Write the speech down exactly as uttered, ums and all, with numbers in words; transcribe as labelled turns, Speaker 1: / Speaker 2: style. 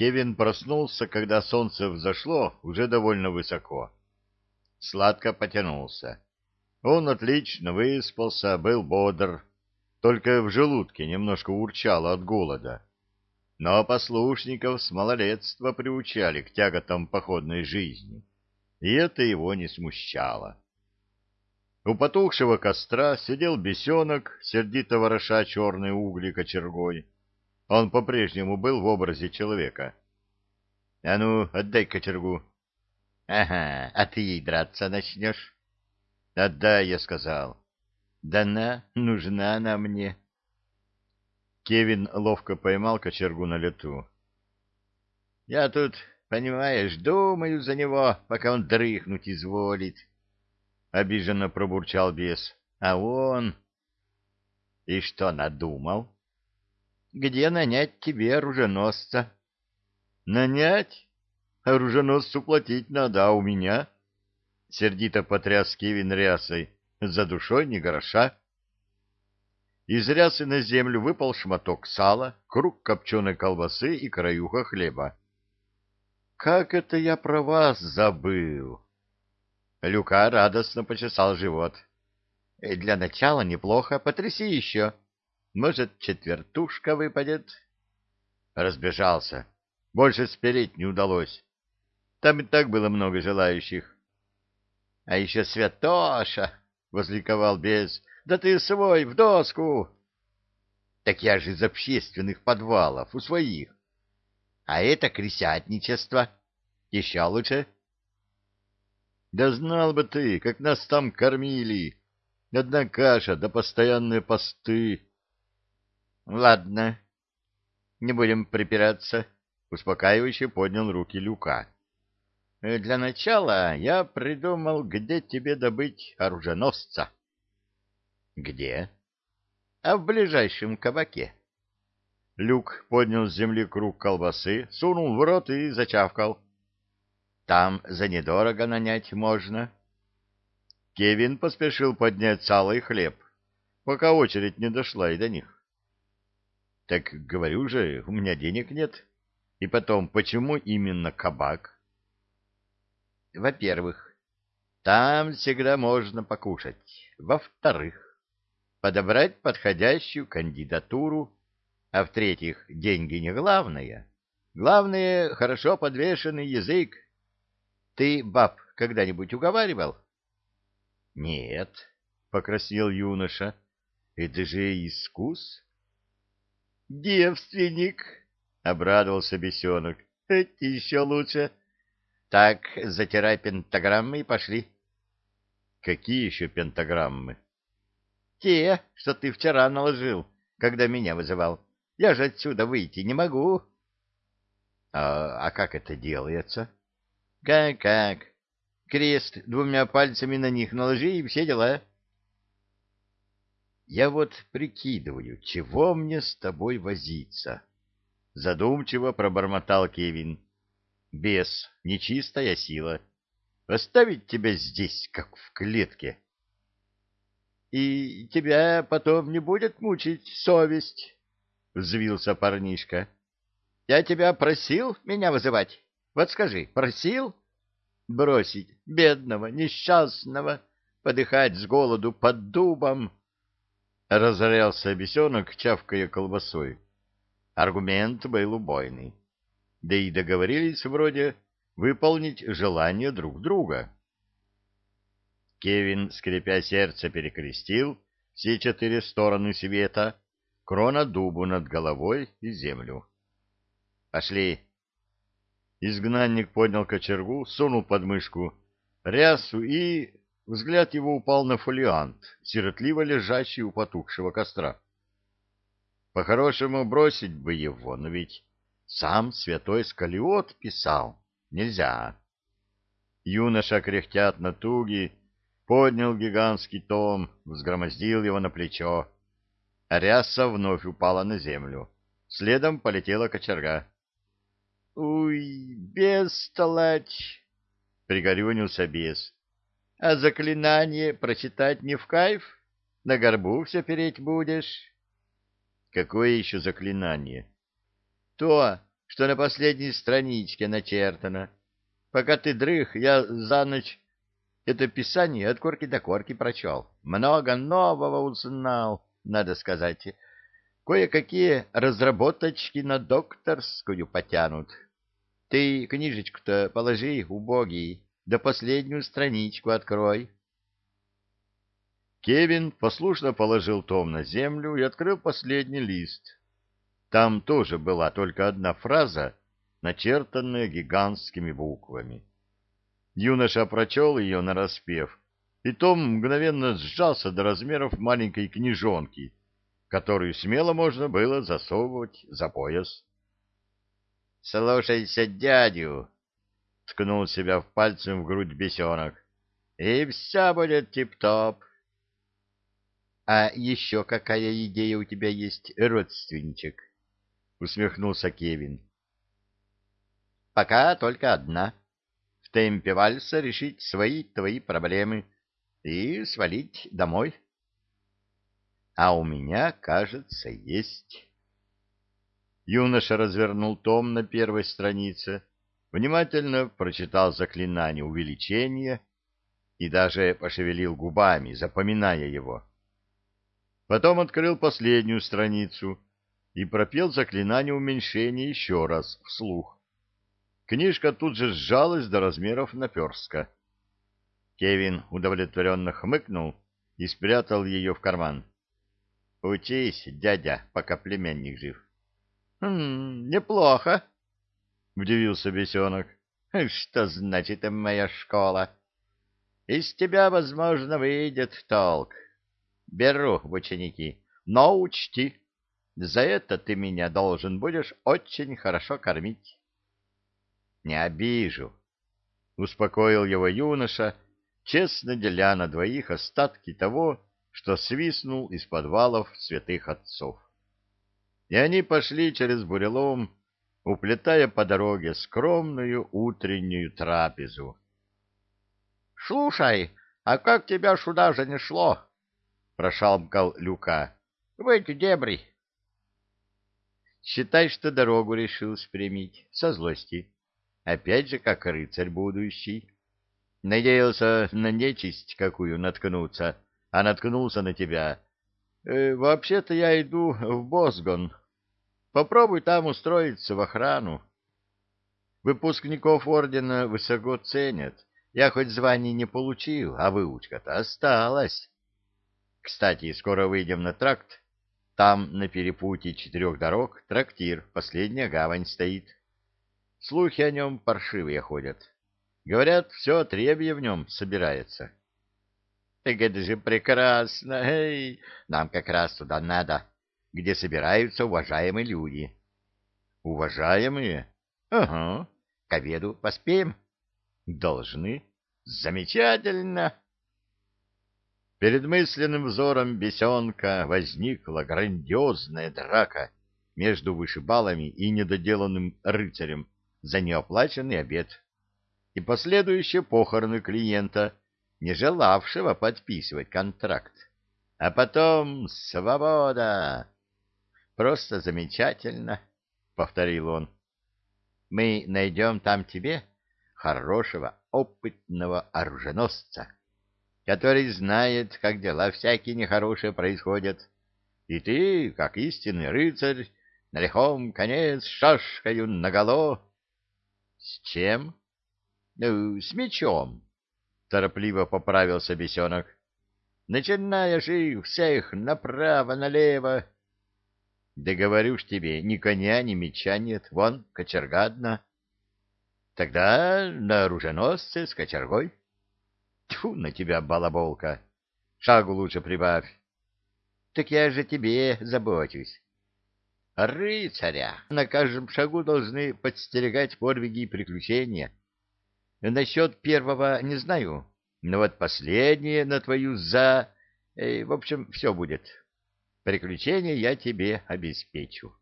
Speaker 1: Кевин проснулся, когда солнце взошло уже довольно высоко. Сладко потянулся. Он отлично выспался, был бодр, только в желудке немножко урчало от голода. Но послушников с малолетства приучали к тяготам походной жизни, и это его не смущало. У потухшего костра сидел бесенок, сердито вороша черные угли кочергой. Он по-прежнему был в образе человека. — А ну, отдай кочергу. — Ага, а ты ей драться начнешь? — Отдай, я сказал. — Да на, нужна она мне. Кевин ловко поймал кочергу на лету. — Я тут, понимаешь, думаю за него, пока он дрыхнуть изволит. — обиженно пробурчал бес. — А он... — И что надумал? — Где нанять тебе оруженосца? — Нанять? Оруженосцу платить надо, а у меня... Сердито потряс Кевин рясой. За душой ни гроша. Из рясы на землю выпал шматок сала, круг копченой колбасы и краюха хлеба. — Как это я про вас забыл? Люка радостно почесал живот. — Для начала неплохо, потряси еще. Может, четвертушка выпадет? Разбежался. Больше спереть не удалось. Там и так было много желающих. — А еще святоша! — возликовал бес. — Да ты свой, в доску! — Так я же из общественных подвалов, у своих. — А это крысятничество. Еще лучше. — Да знал бы ты, как нас там кормили. Одна каша да постоянные посты. — Ладно, не будем припираться. Успокаивающе поднял руки Люка. — Для начала я придумал, где тебе добыть оруженосца. — Где? — А в ближайшем кабаке. Люк поднял с земли круг колбасы, сунул в рот и зачавкал. — Там за недорого нанять можно. Кевин поспешил поднять сало и хлеб, пока очередь не дошла и до них. — Так говорю же, у меня денег нет. И потом, почему именно кабак? — Во-первых, там всегда можно покушать. Во-вторых, подобрать подходящую кандидатуру. А в-третьих, деньги не главное. Главное — хорошо подвешенный язык. Ты баб когда-нибудь уговаривал? — Нет, — покраснел юноша. — Это же искус. — Девственник, — обрадовался бесенок. — Это еще лучше. Так, затирай пентаграммы и пошли. — Какие еще пентаграммы? — Те, что ты вчера наложил, когда меня вызывал. Я же отсюда выйти не могу. — А, а как это делается? — Как-как? Крест двумя пальцами на них наложи и все дела. — Я вот прикидываю, чего мне с тобой возиться? — задумчиво пробормотал Кевин. — Бес, нечистая сила. Оставить тебя здесь, как в клетке. — И тебя потом не будет мучить совесть? — взвился парнишка. — Я тебя просил меня вызывать? Вот скажи, просил? Бросить бедного, несчастного, подыхать с голоду под дубом? Разорялся бесенок, чавкая колбасой. Аргумент был убойный. Да и договорились вроде выполнить желание друг друга. Кевин, скрипя сердце, перекрестил все четыре стороны света, крона дубу над головой и землю. «Пошли!» Изгнанник поднял кочергу, сунул под мышку рясу, и взгляд его упал на фолиант, сиротливо лежащий у потухшего костра. По-хорошему бросить бы его, но ведь сам святой Скалиот писал. Нельзя. Юноша, кряхтя от натуги, поднял гигантский том, взгромоздил его на плечо. А ряса вновь упала на землю. Следом полетела кочерга. — Уй, бестолочь! — пригорюнился бес. — А заклинание прочитать не в кайф? На горбу все переть будешь? — Какое еще заклинание? — То, что на последней страничке начертано. Пока ты дрых, я за ночь это писание от корки до корки прочел. Много нового узнал, надо сказать. Кое-какие разработочки на докторскую потянут. Ты книжечку-то положи, убогий, да последнюю страничку открой. Кевин послушно положил том на землю и открыл последний лист. Там тоже была только одна фраза, начертанная гигантскими буквами. Юноша прочел ее нараспев, и том мгновенно сжался до размеров маленькой книжонки, которую смело можно было засовывать за пояс. — Слушайся дядю! — ткнул себя в пальцем в грудь бесенок. — И все будет тип-топ. — А еще какая идея у тебя есть, родственничек? — усмехнулся Кевин. — Пока только одна. В темпе вальса решить свои твои проблемы и свалить домой. — А у меня, кажется, есть. Юноша развернул том на первой странице, внимательно прочитал заклинание увеличения и даже пошевелил губами, запоминая его. Потом открыл последнюю страницу и пропел заклинание уменьшения еще раз вслух. Книжка тут же сжалась до размеров наперстка. Кевин удовлетворенно хмыкнул и спрятал ее в карман. — Учись, дядя, пока племянник жив. — Хм, неплохо, — удивился бесенок. — Что значит моя школа? Из тебя, возможно, выйдет толк. Беру в ученики, но учти, за это ты меня должен будешь очень хорошо кормить. — Не обижу, — успокоил его юноша, честно деля на двоих остатки того, что свистнул из подвалов святых отцов. И они пошли через бурелом, уплетая по дороге скромную утреннюю трапезу. — Слушай, а как тебя сюда же не шло? — прошалмкал Люка. — В эти дебри. — Считай, что дорогу решил спрямить со злости. Опять же, как рыцарь будущий. Надеялся на нечисть какую наткнуться, а наткнулся на тебя. Э, вообще-то я иду в Босгон. Попробуй там устроиться в охрану. Выпускников ордена высоко ценят. Я хоть званий не получил, а выучка-то осталась. Кстати, скоро выйдем на тракт. Там на перепутье четырех дорог трактир, последняя гавань стоит. Слухи о нем паршивые ходят. Говорят, все отребье в нем собирается. Так это же прекрасно! Эй, нам как раз туда надо, где собираются уважаемые люди. Уважаемые? Ага. К обеду поспеем? Должны. Замечательно. Перед мысленным взором бесенка возникла грандиозная драка между вышибалами и недоделанным рыцарем за неоплаченный обед и последующие похороны клиента, не желавшего подписывать контракт. А потом свобода. Просто замечательно, — повторил он. Мы найдем там тебе хорошего, опытного оруженосца, который знает, как дела всякие нехорошие происходят. И ты, как истинный рыцарь, на лихом коне с шашкою наголо. — С чем? — Ну, с мечом, — торопливо поправился бесенок. — Начинаешь их всех направо-налево. — Да говорю ж тебе, ни коня, ни меча нет, вон, кочерга одна. — Тогда на оруженосце с кочергой. — Тьфу на тебя, балаболка! Шагу лучше прибавь. — Так я же тебе забочусь. Рыцаря на каждом шагу должны подстерегать подвиги и приключения. Насчет первого не знаю, но вот последнее на твою за... В общем, все будет. Приключения я тебе обеспечу.